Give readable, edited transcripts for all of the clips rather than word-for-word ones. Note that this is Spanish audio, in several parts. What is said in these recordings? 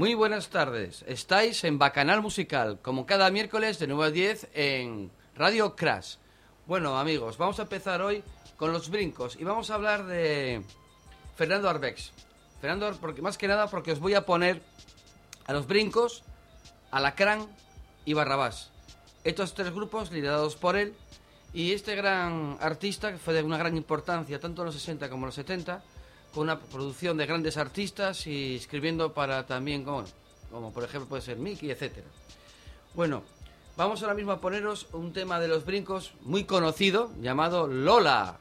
Muy buenas tardes. Estáis en Bacanal Musical, como cada miércoles de 9 a 10 en Radio Crash. Bueno, amigos, vamos a empezar hoy con los brincos y vamos a hablar de Fernando Arbex. Fernando, porque más que nada porque os voy a poner a los brincos, Alacrán y Barrabás. Estos tres grupos liderados por él, y este gran artista que fue de una gran importancia tanto en los 60 como en los 70, con una producción de grandes artistas y escribiendo para también, como por ejemplo puede ser Mickey, etcétera. Bueno, vamos ahora mismo a poneros un tema de los brincos muy conocido llamado Lola.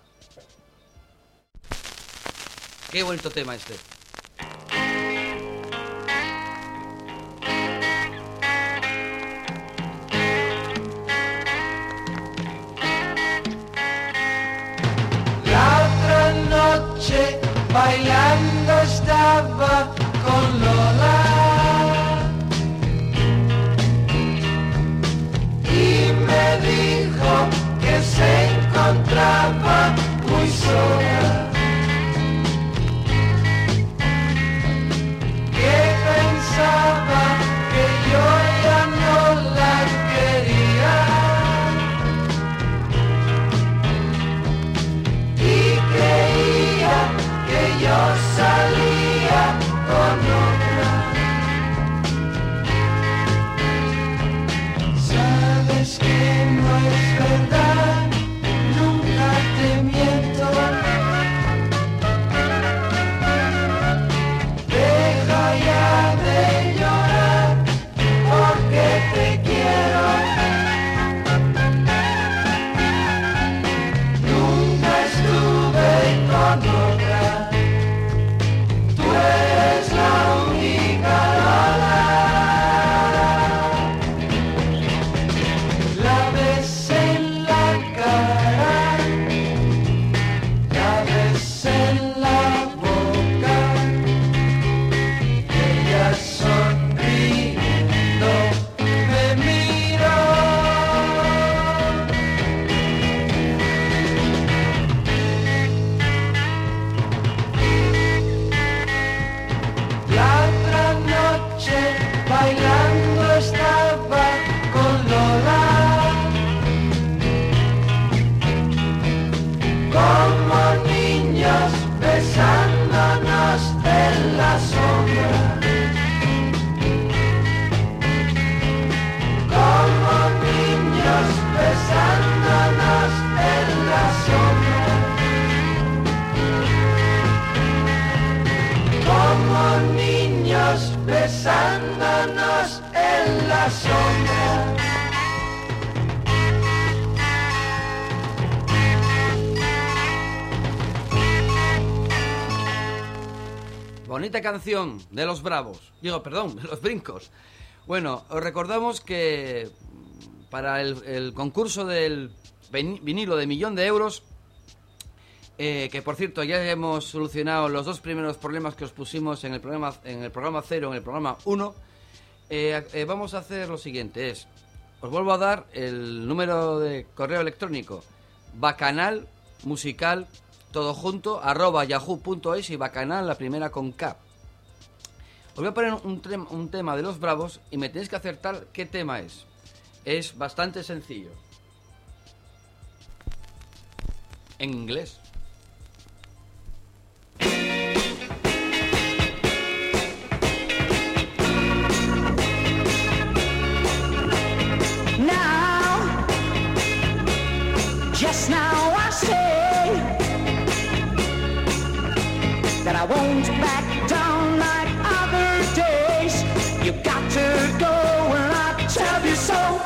Qué bonito tema este. La otra noche bailando estaba con Lola y me dijo que se encontraba muy sola, que pensaba que yo ya no la quería y creía que yo salía con otra. Sabes que no es verdad, nunca te miento. Deja ya de llorar porque te quiero. Nunca estuve con otra. Tú eres la única Lola. La ves en la cara, la ves en la boca, ella sonriendo me miró. La otra noche bailando estaba con Lola, como niños besándonos en la sombra, como niños besándonos en la sombra, como niños besándonos en la sombra. Bonita canción de los Bravos. De los Brincos. Bueno, os recordamos que para el concurso del vinilo de 1.000.000 de euros, que por cierto ya hemos solucionado los dos primeros problemas que os pusimos en el programa 0, en el programa 1, vamos a hacer lo siguiente, os vuelvo a dar el número de correo electrónico, bacanalmusical, todo junto, @yahoo.es, y bacanal la primera con K. Os voy a poner un tema de los Bravos y me tenéis que acertar qué tema es. Es bastante sencillo. En inglés. Now, just now I say that I won't back down like other days. You got to go when I tell you so.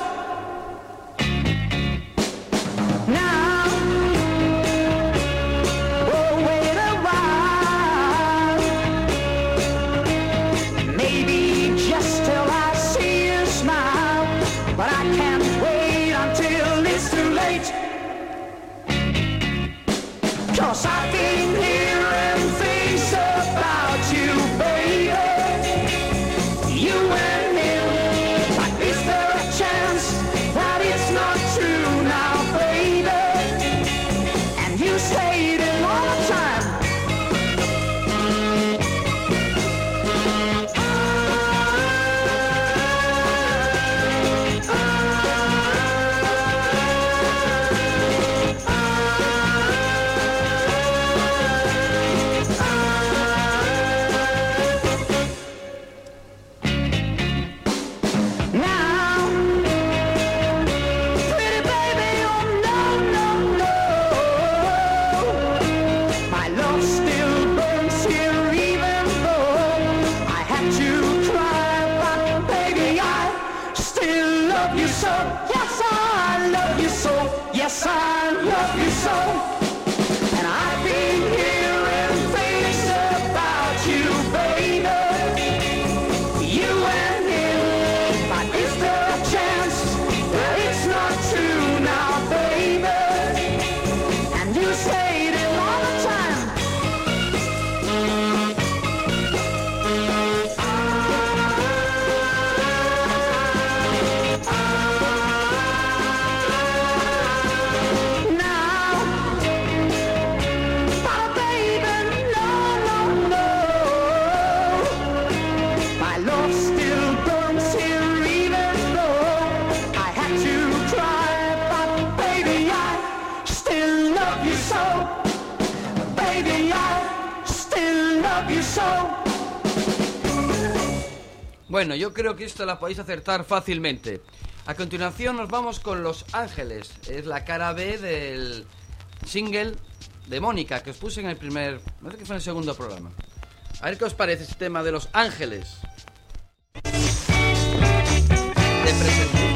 Now, oh wait a while, maybe just till I see you smile, but I can't wait until it's too late. 'Cause I've been hearing things about you, baby, you and him. But is there a chance that it's not true now, baby? And you stayed in all the time. still love you so. Yes, I love you so. Yes, I love you so. And I've been hearing things about you, baby. You and him. But is there a chance that it's not true now, baby? And you stayed in all the time. Bueno, yo creo que esto la podéis acertar fácilmente. A continuación nos vamos con Los Ángeles. Es la cara B del single de Mónica que os puse en el primer... no sé que fue en el segundo programa. A ver qué os parece este tema de Los Ángeles. De presente.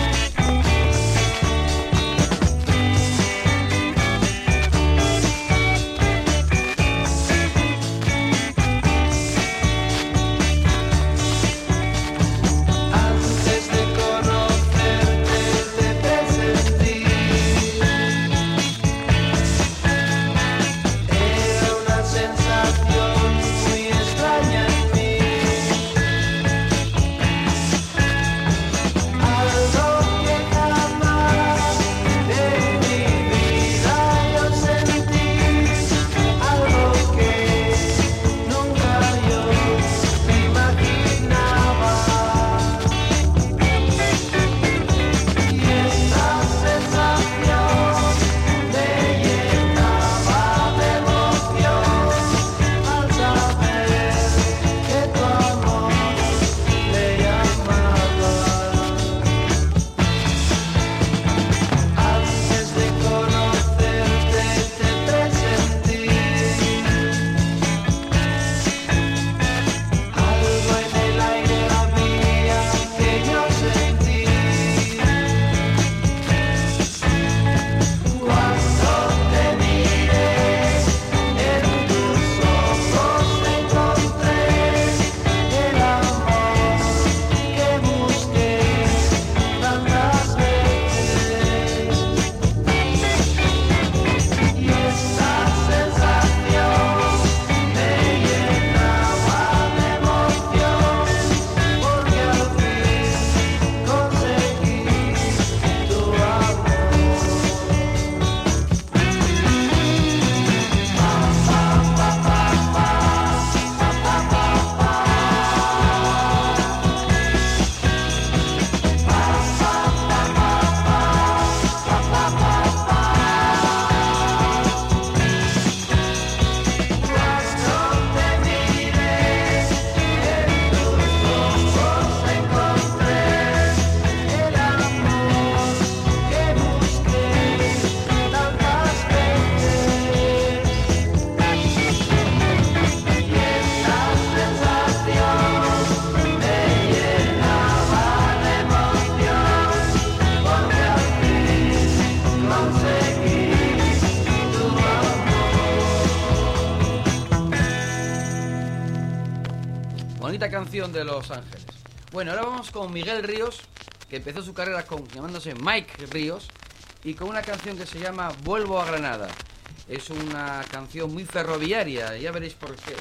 Bonita canción de Los Ángeles. Bueno, ahora vamos con Miguel Ríos, que empezó su carrera llamándose Mike Ríos, y con una canción que se llama Vuelvo a Granada. Es una canción muy ferroviaria, ya veréis por qué.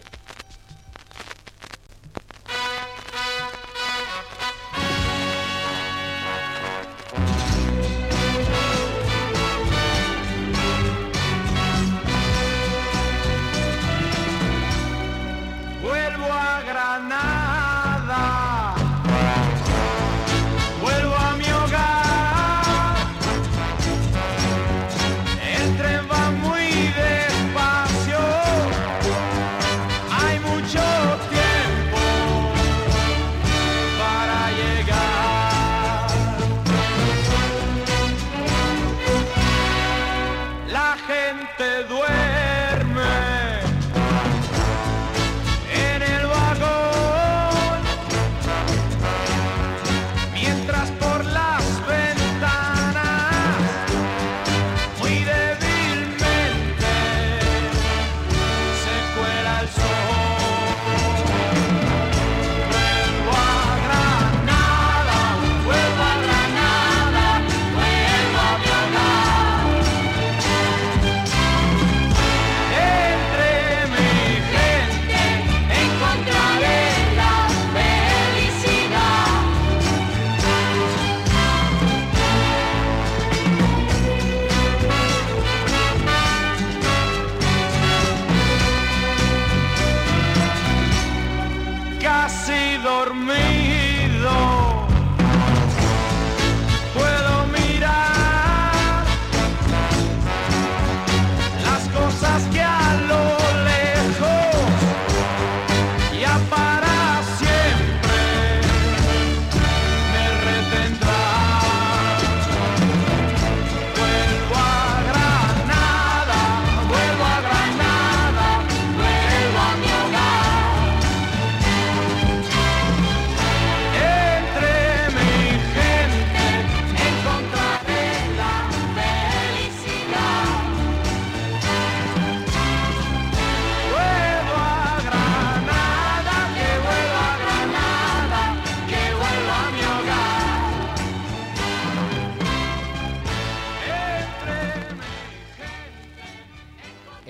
El tren va muy despacio.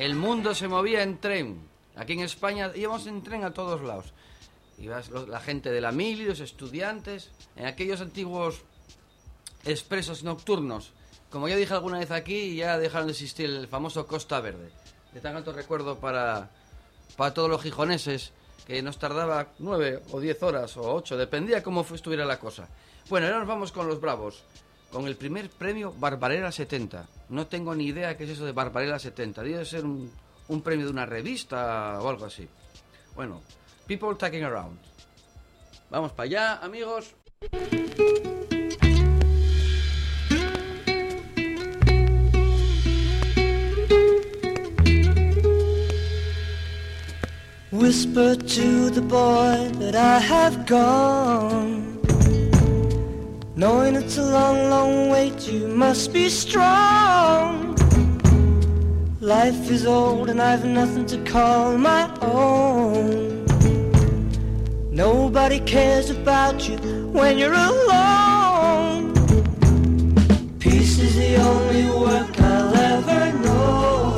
el mundo se movía en tren. Aquí en España íbamos en tren a todos lados. Ibas la gente de la mili, los estudiantes, en aquellos antiguos expresos nocturnos. Como ya dije alguna vez aquí, ya dejaron de existir el famoso Costa Verde. De tan alto recuerdo para todos los gijoneses, que nos tardaba 9 o 10 horas o 8, dependía cómo estuviera la cosa. Bueno, ahora nos vamos con los bravos, con el primer premio Barbarella 70. No tengo ni idea qué es eso de Barbarella 70. Debe ser un premio de una revista o algo así. Bueno, People Talking Around. Vamos para allá, amigos. Whisper to the boy that I have gone, knowing it's a long, long wait, you must be strong. Life is old and I've nothing to call my own. Nobody cares about you when you're alone. Peace is the only work I'll ever know.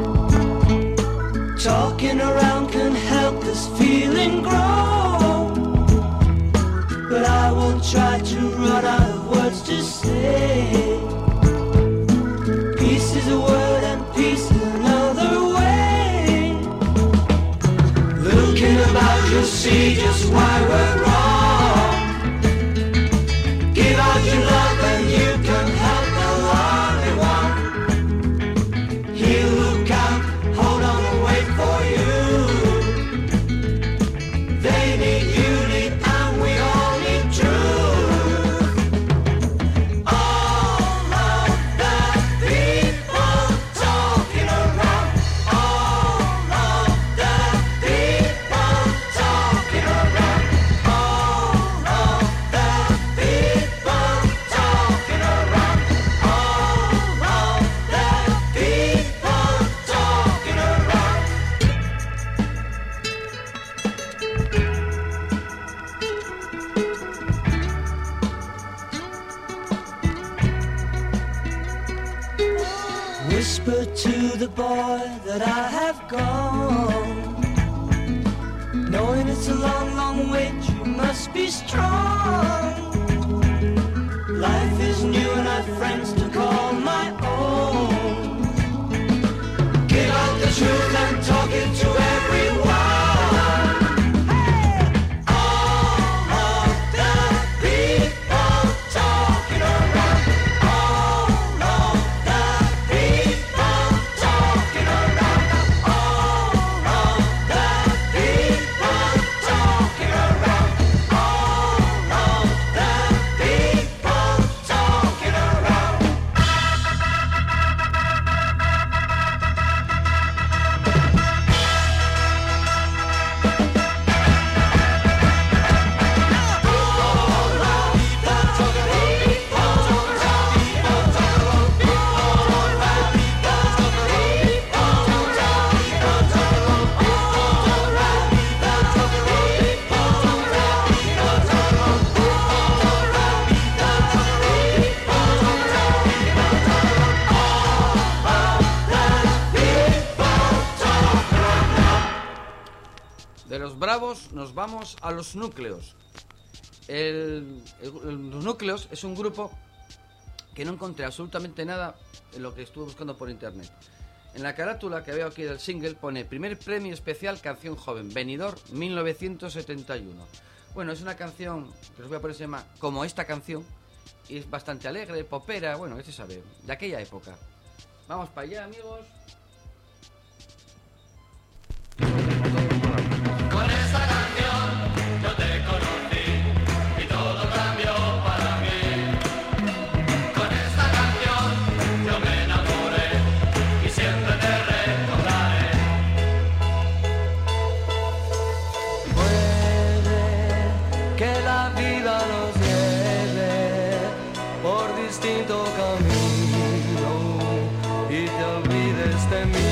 Talking around can help this feeling grow, but I won't try to run out of words to say. Peace is a word and peace is another way. Looking about you'll see just why we're wrong. Give out your love and you can help the lonely one. He'll look out, hold on and wait for you. They need unity and we all need truth. All of the people talking around. All of the people talking around. All of the people talking around. All of the people talking around. Whisper to the boy that I have gone, knowing it's a long, long wait, you must be strong. Life is new and I've friends to call my own. Give out the truth and talking to everyone. All of the people talking around. All of the people talking around. All of the people talking around. All of the people talking around. De los bravos nos vamos a los núcleos. Los núcleos es un grupo que no encontré absolutamente nada en lo que estuve buscando por internet. En la carátula que veo aquí del single pone primer premio especial canción joven, Benidorm 1971. Bueno, es una canción que os voy a poner, se llama Como esta canción, y es bastante alegre, popera, bueno, qué se sabe, de aquella época. Vamos para allá, amigos. Con esta canción yo te conocí y todo cambió para mí. Con esta canción yo me enamoré y siempre te recordaré. Puede que la vida nos lleve por distinto camino y te olvides de mí.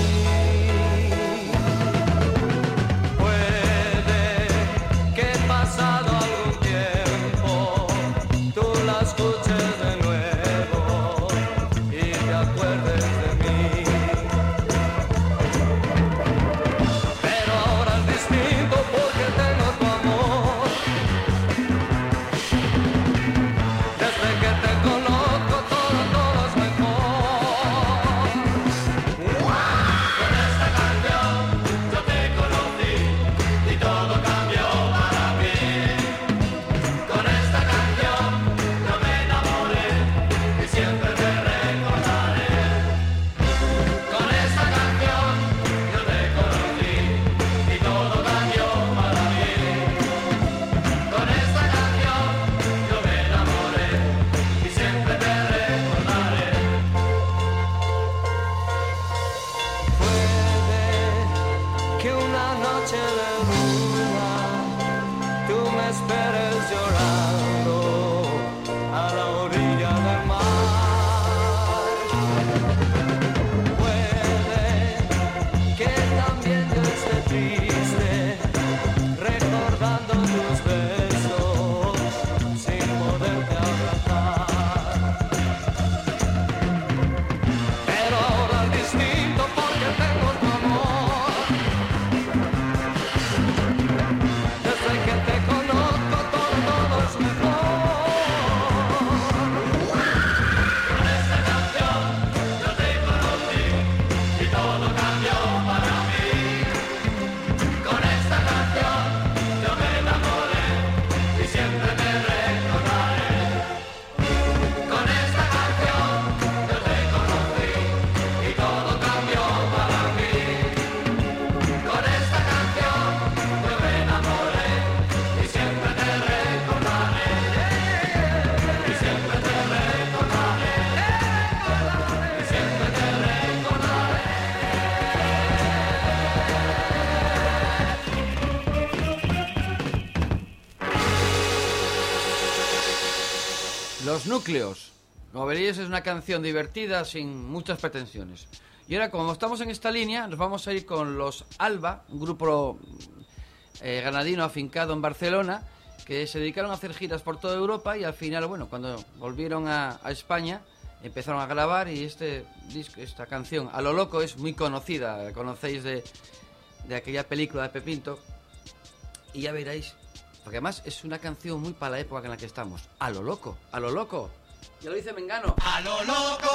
Los Núcleos. Como veréis, es una canción divertida sin muchas pretensiones. Y ahora, como estamos en esta línea, nos vamos a ir con los Alba, un grupo granadino afincado en Barcelona, que se dedicaron a hacer giras por toda Europa y al final, bueno, cuando volvieron a España, empezaron a grabar y esta canción, A lo loco, es muy conocida. La conocéis de aquella película de Pepinto. Y ya veréis, porque además es una canción muy para la época en la que estamos. A lo loco, a lo loco. Ya lo dice Mengano. A lo loco,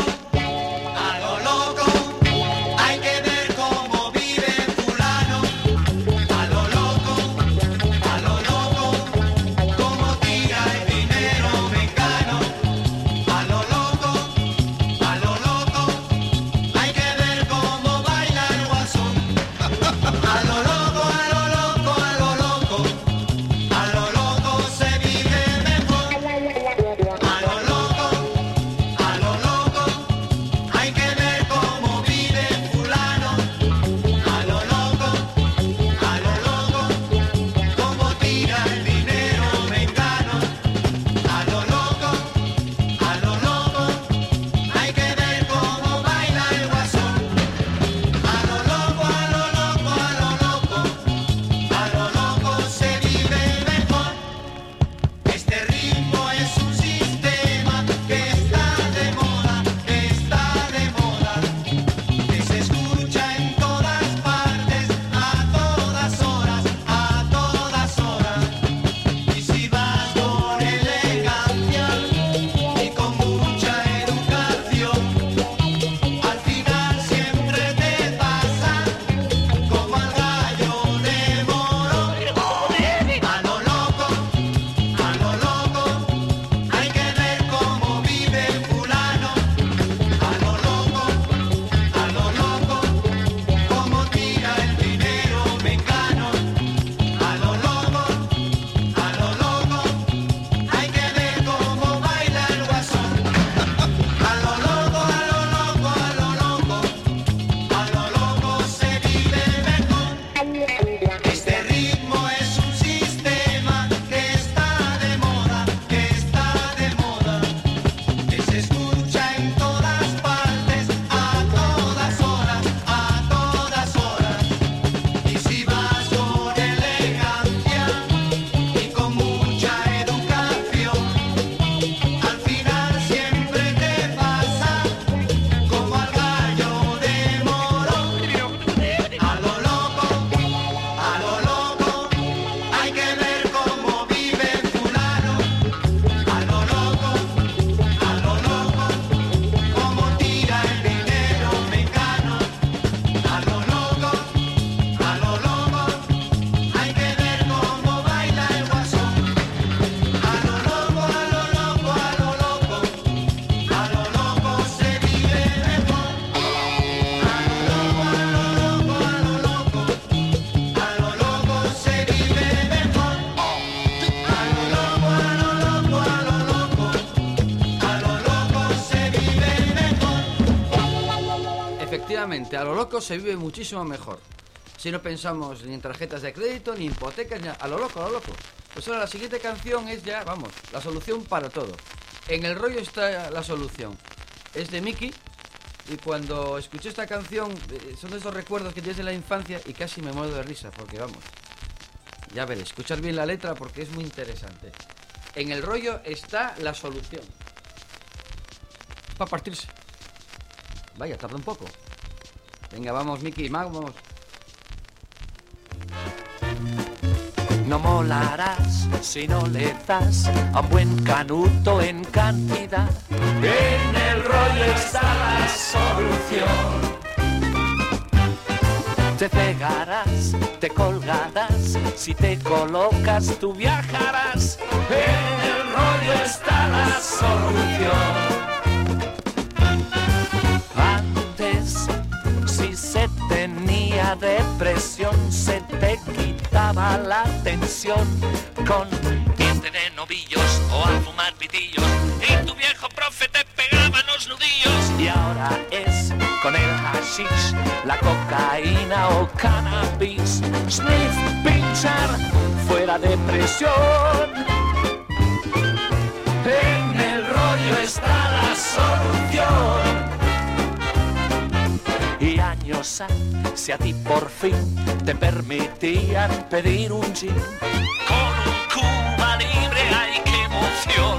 hay que ver cómo vive fulano. A lo loco, cómo tira el dinero mengano. A lo loco, hay que ver cómo baila el guasón. A lo loco, se vive mejor. A lo loco, hay que ver cómo vive fulano. A lo loco, cómo tira el dinero mengano. A lo loco, hay que ver cómo baila el guasón. A lo loco, se vive mejor. Este ritmo es un sistema que está de moda, que se escucha en todas partes, a todas horas. Y si vas con elegancia y con mucha educación, al final siempre te pasa como al gallo de moro. A lo loco, hay que ver cómo vive fulano. A lo loco, cómo tira el dinero mengano. A lo loco, hay que ver cómo baila el guasón. A lo loco, se vive mejor. Este ritmo es un sistema que está de moda, que se escucha en todas partes, a todas horas. Y si vas con elegancia y con mucha educación, al final siempre te pasa como al gallo de moro. A lo loco, hay que ver cómo vive fulano. A lo loco, cómo tira el dinero mengano. A lo loco, hay que ver cómo baila el guasón. A lo loco, se vive mejor. A lo loco, se vive mejor. Se vive mejor. Efectivamente, a lo loco se vive muchísimo mejor. Si no pensamos ni en tarjetas de crédito, ni hipotecas, ni a lo loco. Pues ahora la siguiente canción es ya, vamos, la solución para todo. En el rollo está la solución. Es de Miki. Y cuando escuché esta canción, son de esos recuerdos que tienes de la infancia y casi me muero de risa, porque vamos, ya veréis, escuchar bien la letra porque es muy interesante. En el rollo está la solución. Es para partirse. Vaya, tarda un poco. Venga, vamos, Miki, vamos. No molarás si no le das a un buen canuto en cantidad. En el rollo está la solución. Te cegarás, te colgarás, si te colocas tú viajarás. En el rollo está la solución. Antes, si se tenía depresión, se te quitaba la tensión con irte de novillos o a fumar pitillos, y tu viejo profe te pegaba los nudillos. Y ahora es con el hashish, la cocaína o cannabis, sniff, pinchar, fuera depresión. En el rollo cosa si a ti por fin te permitían pedir un gin con un Cuba Libre? ¡Ay, qué emoción!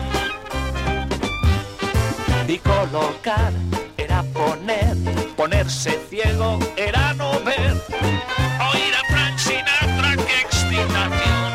Y colocar era ponerse ciego era no ver. Oír a Frank Sinatra, qué excitación.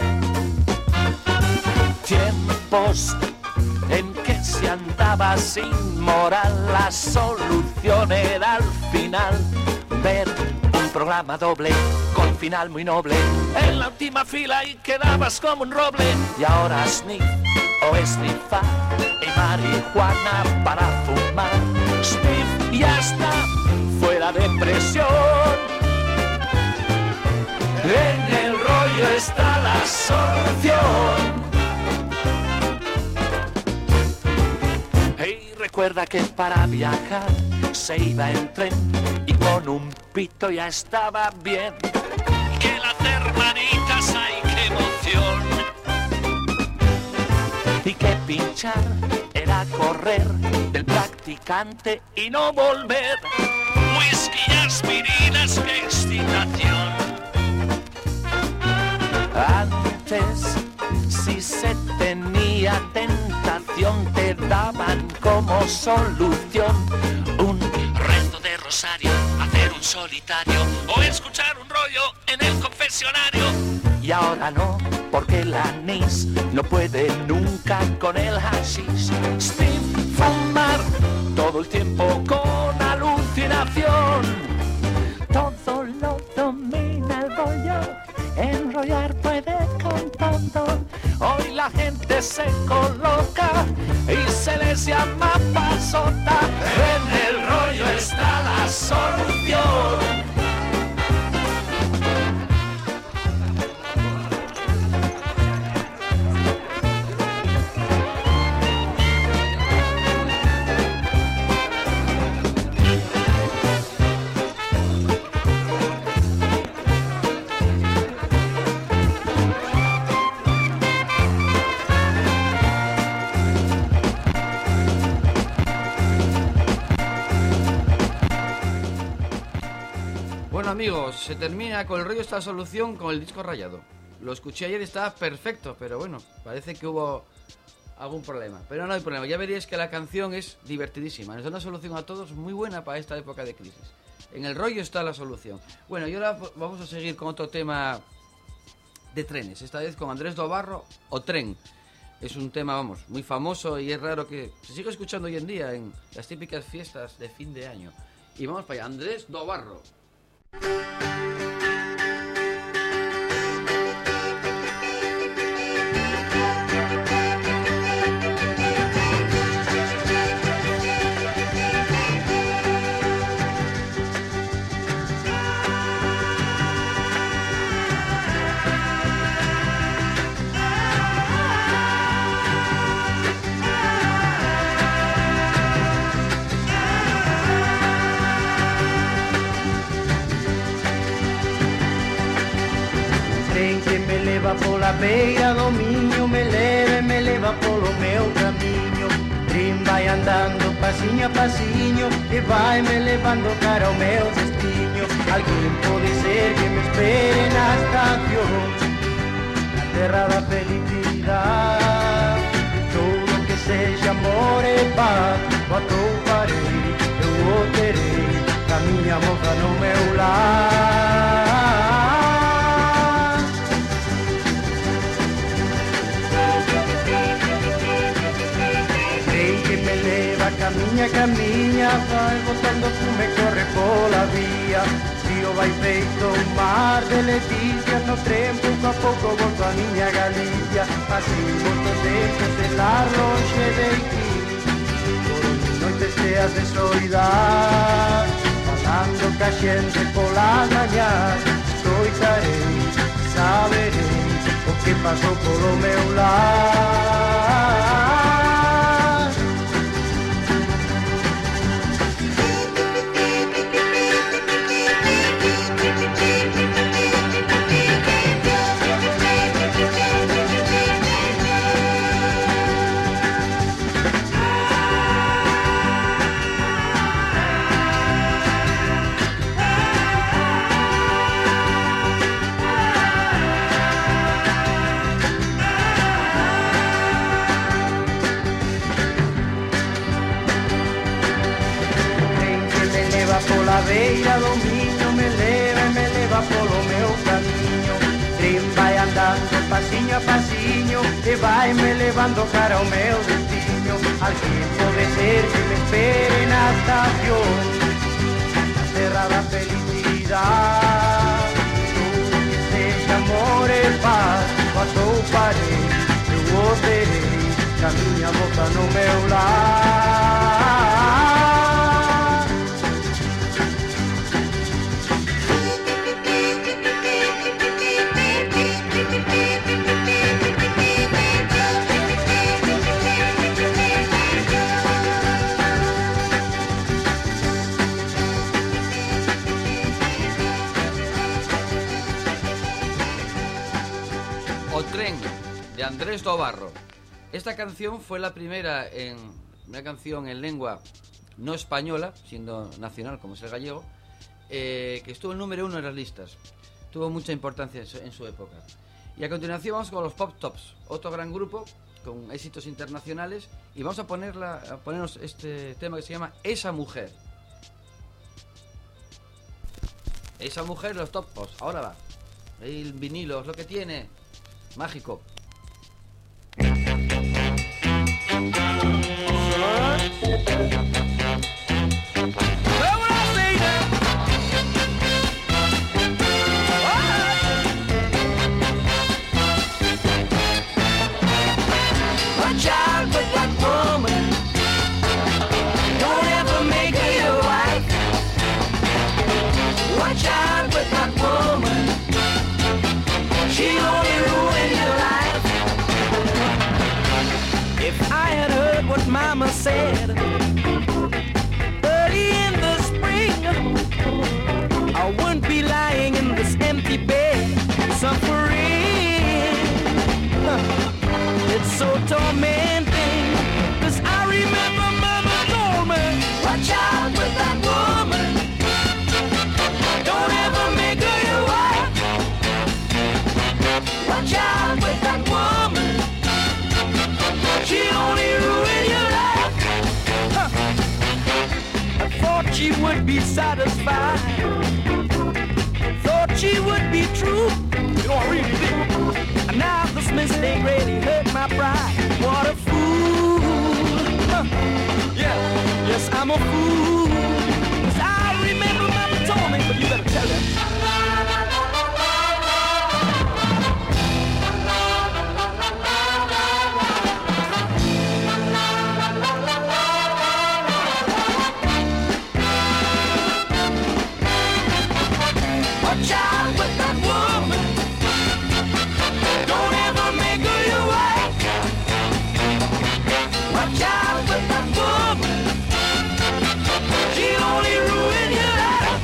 Tiempos en que se andaba sin moral, la solución era al final ver un programa doble con final muy noble. En la última fila y quedabas como un roble. Y ahora sniff o esnifar y marihuana para fumar. Sniff y hasta fuera de presión. En el rollo está la solución. Hey, recuerda que para viajar se iba en tren y con un pito ya estaba bien. Que las hermanitas, ay, qué emoción. Y que pinchar era correr del practicante y no volver. Whisky y aspirinas, qué excitación. Antes, si se tenía tentación, te daban como solución un rezo de rosario, hacer un solitario o escuchar un rollo en el confesionario. Y ahora no, porque el anís no puede nunca con el hashish. Steve, fumar todo el tiempo con alucinación. Todo lo domina el rollo, enrollar puede con todo. Hoy la gente se coloca y se les llama pasota. En el rollo está la solución. Amigos, se termina con el rollo esta solución con el disco rayado. Lo escuché ayer y estaba perfecto, pero bueno, parece que hubo algún problema. Pero no hay problema, ya veréis que la canción es divertidísima. Nos da una solución a todos muy buena para esta época de crisis. En el rollo está la solución. Bueno, y ahora vamos a seguir con otro tema de trenes, esta vez con Andrés Dobarro o Tren. Es un tema, vamos, muy famoso y es raro que se siga escuchando hoy en día en las típicas fiestas de fin de año. Y vamos para allá, Andrés Dobarro. Pola beira do Miño, me leva polo meu camiño. Trin vai andando pasiño a pasiño e vai me levando cara ao meu destino. Alguén pode ser que me espere na estación, na terra da felicidade. Todo que sexa amor e paz, o atrouparei, eu o terei, a miña moza no meu lar. Camiña, vai botando fume, corre pola vía. Río vai feito un mar de leticias, no tren pouco a pouco volto a miña Galicia. Así moito tempo de estar longe de ti, por noites cheas de soidade, falando ca xente polas mañás. Escoitarei, saberei o que pasou polo meu lar. leva polo meu camiño. Tren vai andando pasiño a pasiño e vai me levando cara ao meu destino. Alguén pode ser que me espere na estación, na terra da felicidade. Que sexa amor e paz, pasou parei, eu o terei, ca miña boca no meu lar. O Tren, de Andrés do Barro. Esta canción fue la primera una canción en lengua no española, siendo nacional como es el gallego, que estuvo el número 1 en las listas. Tuvo mucha importancia en su época. Y a continuación vamos con los Pop Tops, otro gran grupo con éxitos internacionales, y vamos a ponernos este tema que se llama Esa Mujer. Esa Mujer, los Top Tops, ahora va. El vinilo es lo que tiene. Mágico. Watch out with that woman. Don't ever make her your wife. Watch out with that woman. She'll only ruin your life. If I had heard what Mama said early in the spring, I wouldn't be lying in this empty bed suffering. It's so tormenting, 'cause I remember Mama told me, watch out with that woman. Don't ever make her your wife. Watch out with that woman. She'll only ruin your life. I thought she would be satisfied. Thought she would be true. You know, I really did. And now this mistake really hurt my pride. What a fool. Yeah, yes, I'm a fool. 'Cause I remember Mama told me, but you better tell her. Watch out with that woman. Don't ever make her your wife. Watch out with that woman. She'll only ruin your life.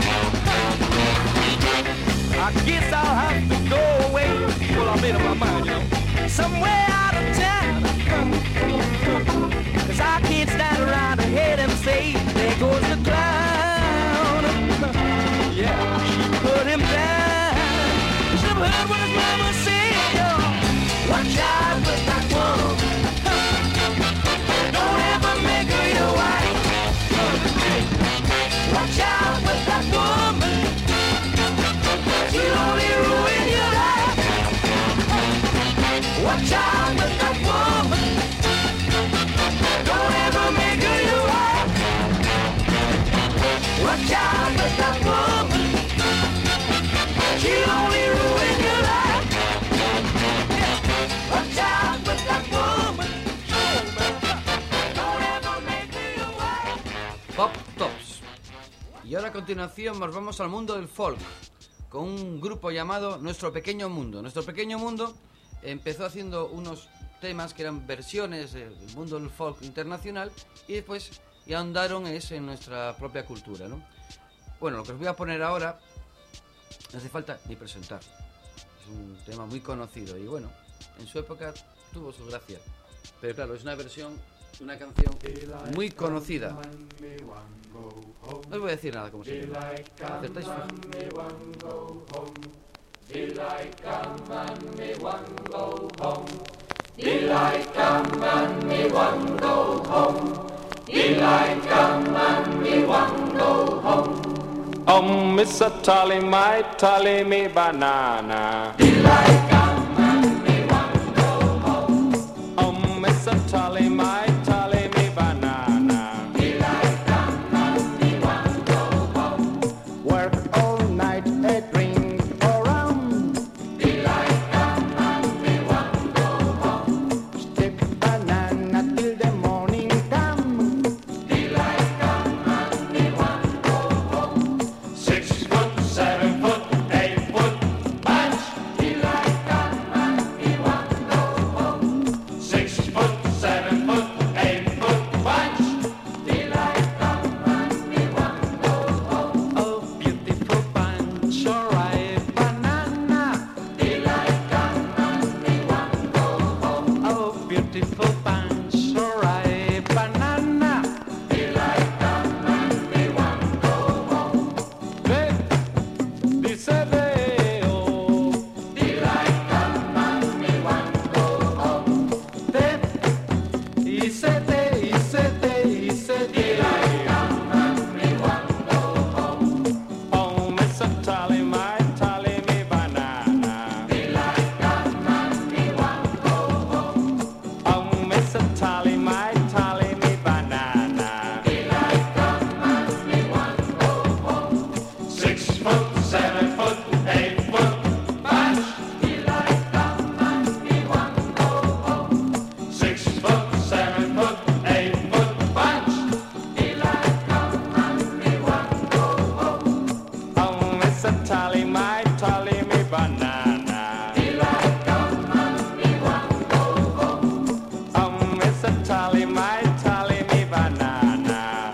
I guess I'll have to go away. Well, I made up my mind, you know. Somewhere out of town. 'Cause I can't stand around and hear them say, there goes the clown. Yeah, she put him down. Should have heard what his mama said, yo. Watch out with that woman. Don't ever make her your wife. Watch out with that woman. She'll only ruin your life. Watch out with that woman. Don't ever make her your wife. Watch out with that woman. She'll only ruin your life. Watch out with that woman. Don't ever make her your wife. Pop Tops. Y ahora a continuación nos vamos al mundo del folk, con un grupo llamado Nuestro Pequeño Mundo. Nuestro Pequeño Mundo empezó haciendo unos temas que eran versiones del mundo del folk internacional y después ya ahondaron en nuestra propia cultura, ¿no? Bueno, lo que os voy a poner ahora no hace falta ni presentar. Es un tema muy conocido y bueno, en su época tuvo su gracia. Pero claro, es una versión de una canción muy conocida. No os voy a decir nada como se llama. ¿Acertáis? Oh, Miss Tolly, my Tolly, me banana. Oh, Miss Tolly, my Tolly, me banana. Work all night, a drink around. Stick banana till the morning come. 6 foot, 7 foot, 8 foot bunch. 6 foot, 7 foot, 8 foot bunch. Oh, beautiful bunch, alright, banana. Oh, beautiful bunch, alright, banana. Dice Leo. Y se te, y se te, y se te. Oh, Miss Tolly, my Tolly, me banana. Oh, Miss Tolly, my Tolly, me banana. 6 foot, 7 foot, 8 foot bunch. 6 foot, 7 foot, 8 foot bunch. Oh, Miss Tolly, my Tolly, me banana. Oh, Miss Tolly, my Tolly, me banana.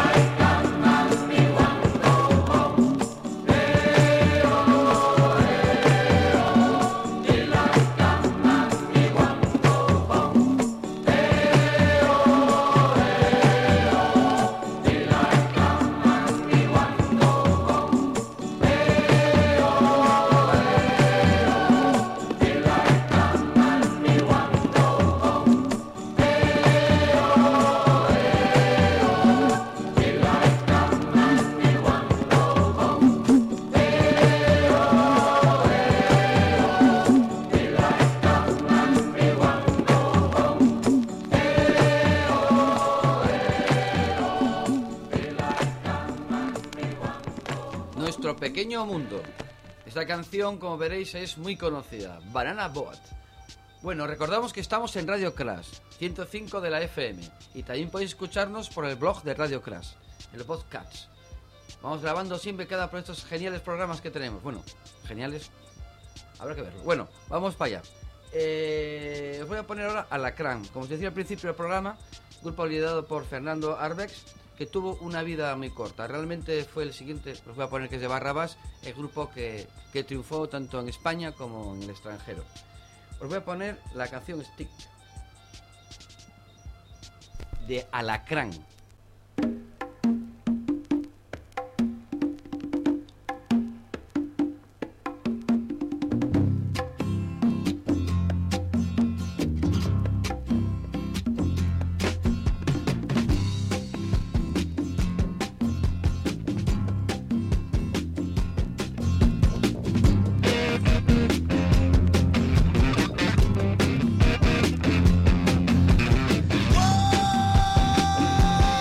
Nuestro pequeño mundo. Esta canción, como veréis, es muy conocida. Banana Boat. Bueno, recordamos que estamos en Radio Crash 105 de la FM y también podéis escucharnos por el blog de Radio Crash, el podcast. Vamos grabando siempre cada uno de estos geniales programas que tenemos. Bueno, geniales, habrá que verlo. Bueno, vamos para allá. Os voy a poner ahora Alacrán. Como os decía al principio del programa, grupo liderado por Fernando Arbex, que tuvo una vida muy corta. Realmente fue el siguiente, os voy a poner que es de Barrabás, el grupo que triunfó tanto en España como en el extranjero. Os voy a poner la canción Stick de Alacrán. Whoa!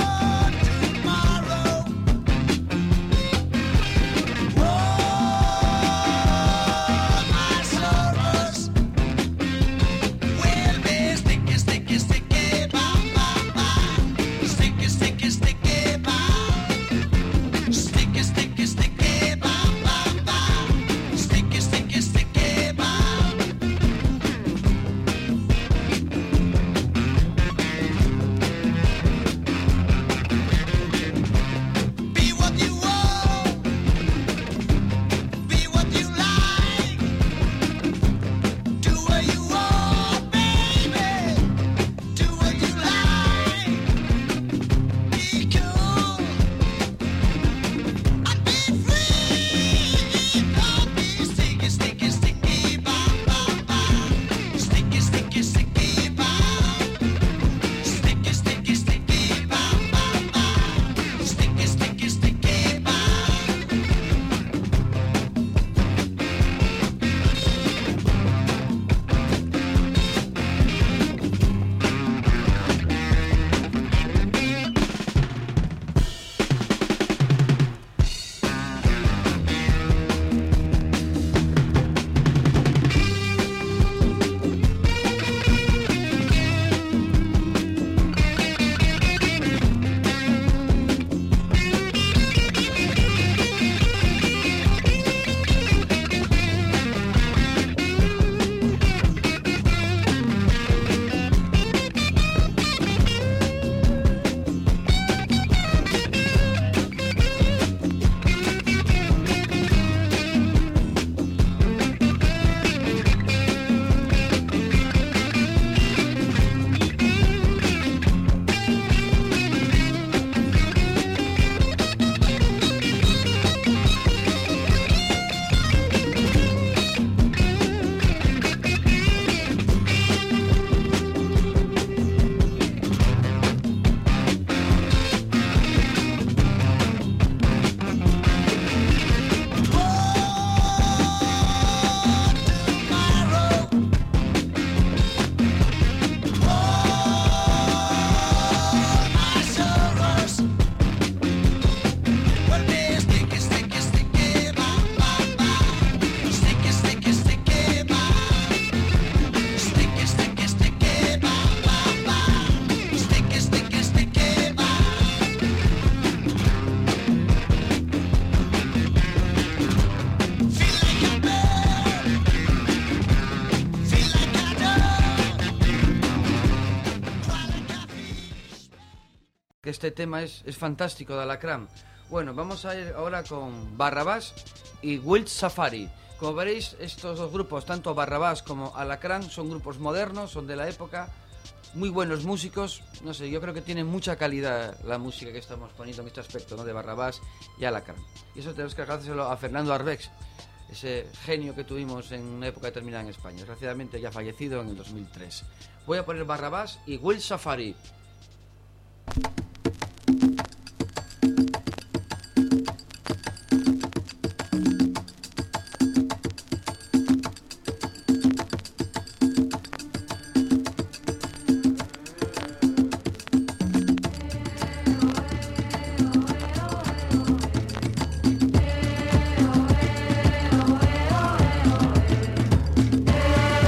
este tema es fantástico de Alacrán. Bueno, vamos a ir ahora con Barrabás y Wild Safari. Como veréis, estos dos grupos, tanto Barrabás como Alacrán, son grupos modernos, son de la época, muy buenos músicos. No sé, yo creo que tienen mucha calidad la música que estamos poniendo en este aspecto, ¿no? De Barrabás y Alacrán. Y eso tenemos que agradecérselo a Fernando Arbex, ese genio que tuvimos en una época determinada en España, desgraciadamente ya fallecido en el 2003. Voy a poner Barrabás y Wild Safari.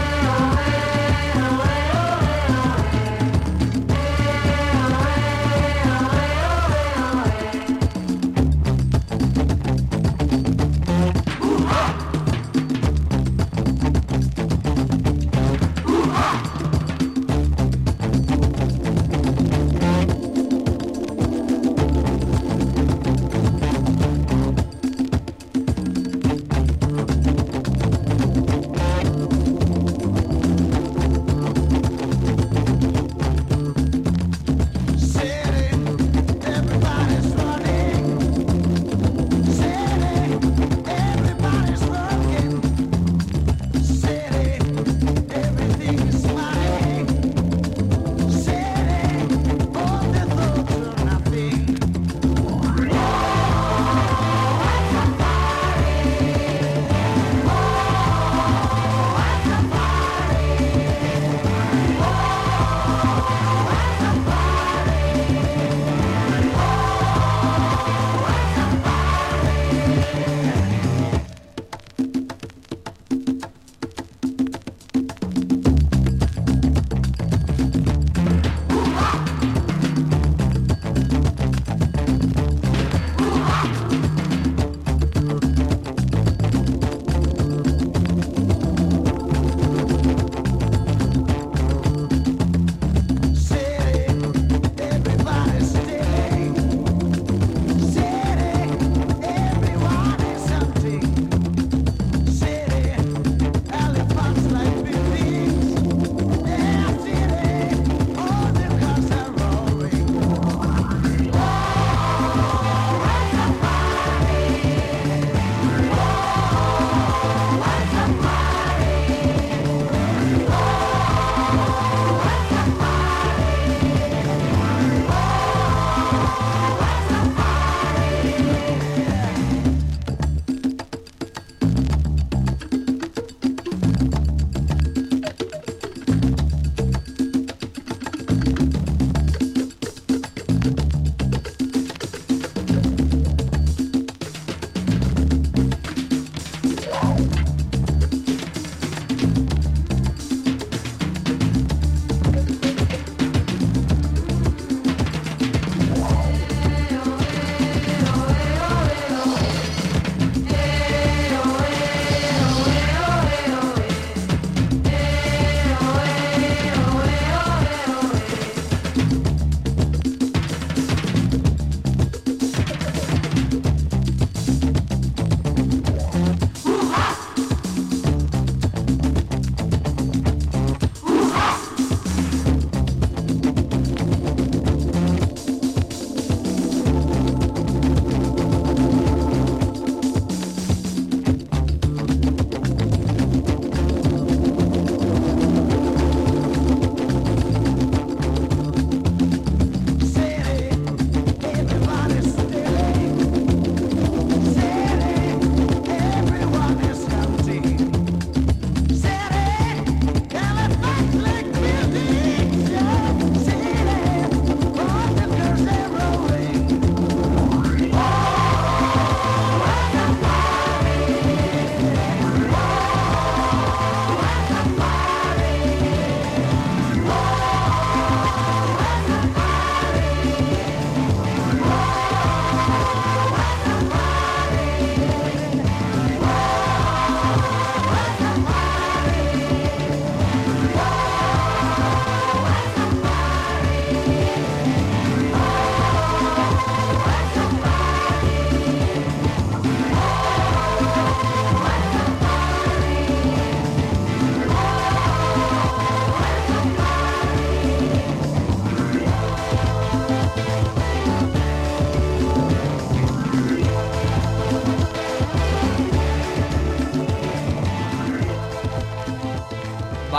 Hey,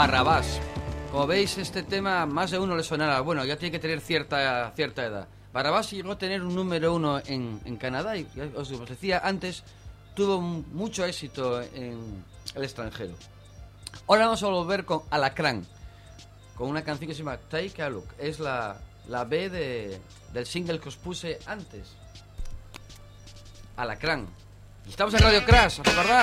Barrabás. Como veis, este tema más de uno le sonará. Bueno, ya tiene que tener cierta edad. Barrabás llegó a tener un número 1 en Canadá y, os decía antes, tuvo mucho éxito en el extranjero. Ahora vamos a volver con Alacrán, con una canción que se llama Take a Look. Es la B del single que os puse antes. Alacrán. Y estamos en Radio Crash, a recordar.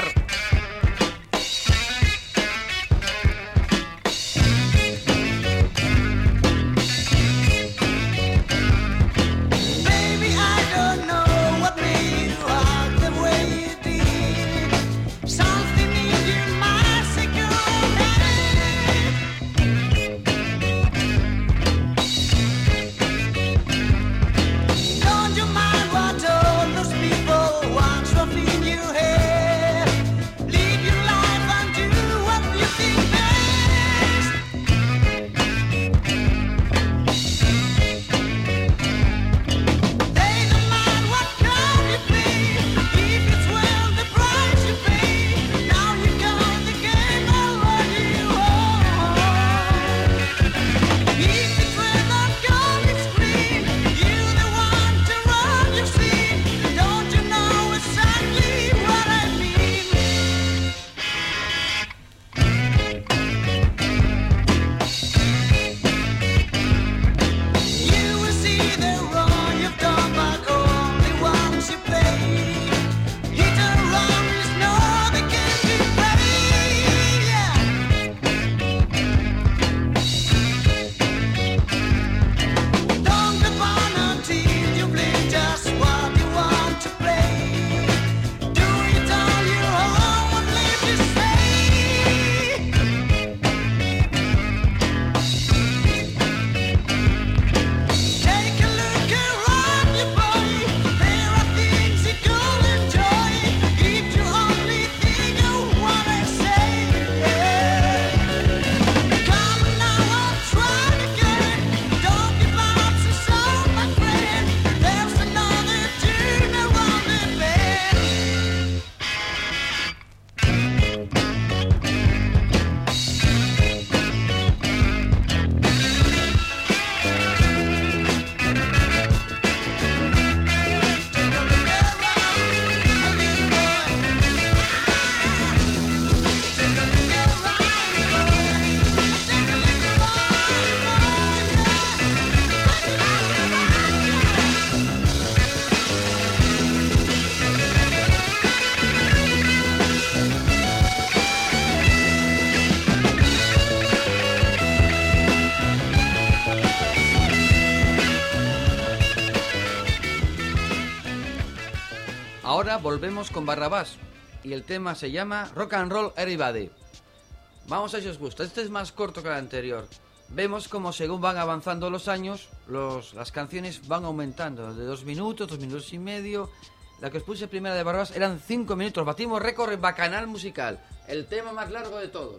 Ahora volvemos con Barrabás y el tema se llama Rock and Roll Everybody. Vamos a ver si os gusta. Este es más corto que el anterior. Vemos como según van avanzando los años, las canciones van aumentando. De 2 minutos, 2 minutos y medio. La que os puse primera de Barrabás eran 5 minutos. Batimos récord en Bacanal Musical. El tema más largo de todos.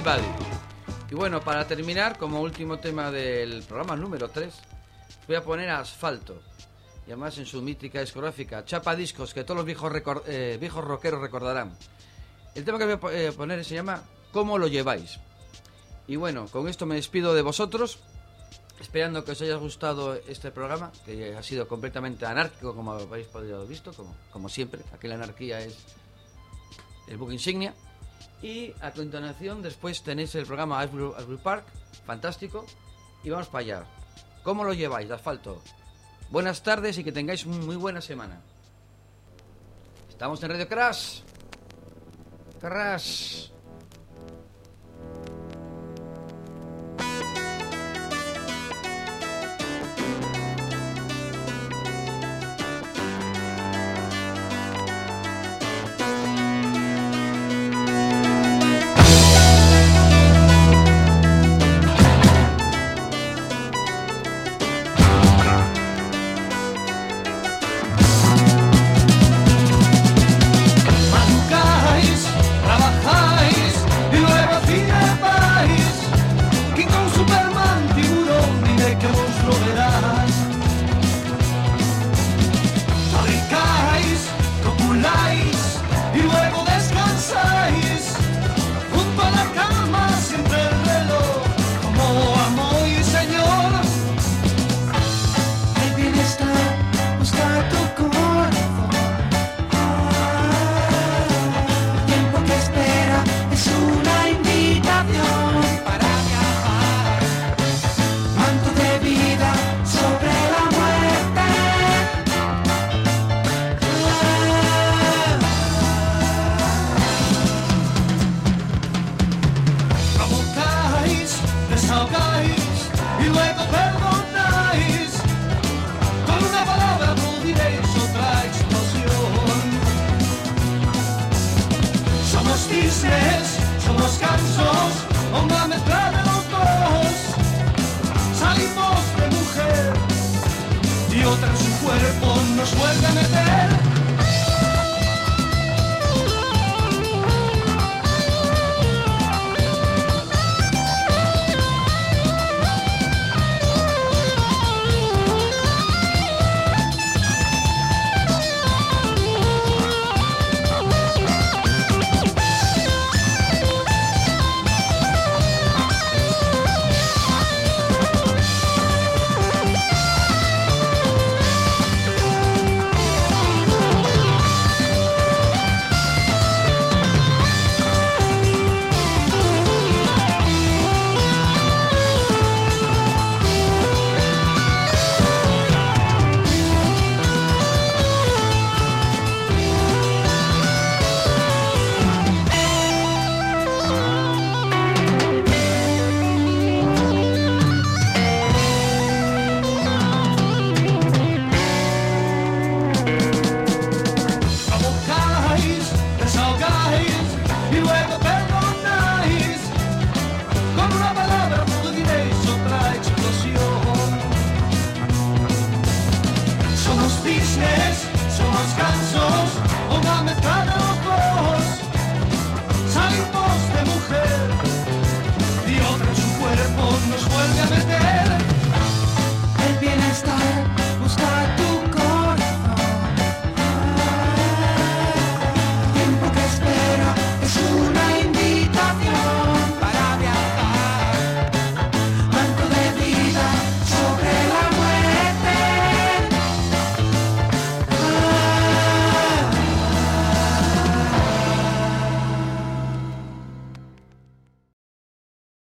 Everybody. Y bueno, para terminar, como último tema del programa número 3, voy a poner Asfalto. Y además en su mítica discográfica Chapa Discos, que todos los viejos rockeros recordarán. El tema que voy a poner se llama ¿Cómo lo lleváis? Y bueno, con esto me despido de vosotros, esperando que os haya gustado este programa, que ha sido completamente anárquico, como habéis podido haber visto, como siempre. Aquí la anarquía es el buque insignia. Y a continuación después tenéis el programa Asbury Park, fantástico, y vamos para allá. ¿Cómo lo lleváis, de Asfalto? Buenas tardes y que tengáis muy buena semana. Estamos en Radio Crash. Crash. Somos cansos, una mezcla de los dos. Salimos de mujer y otra en su cuerpo nos vuelve a meter. Somos cansos.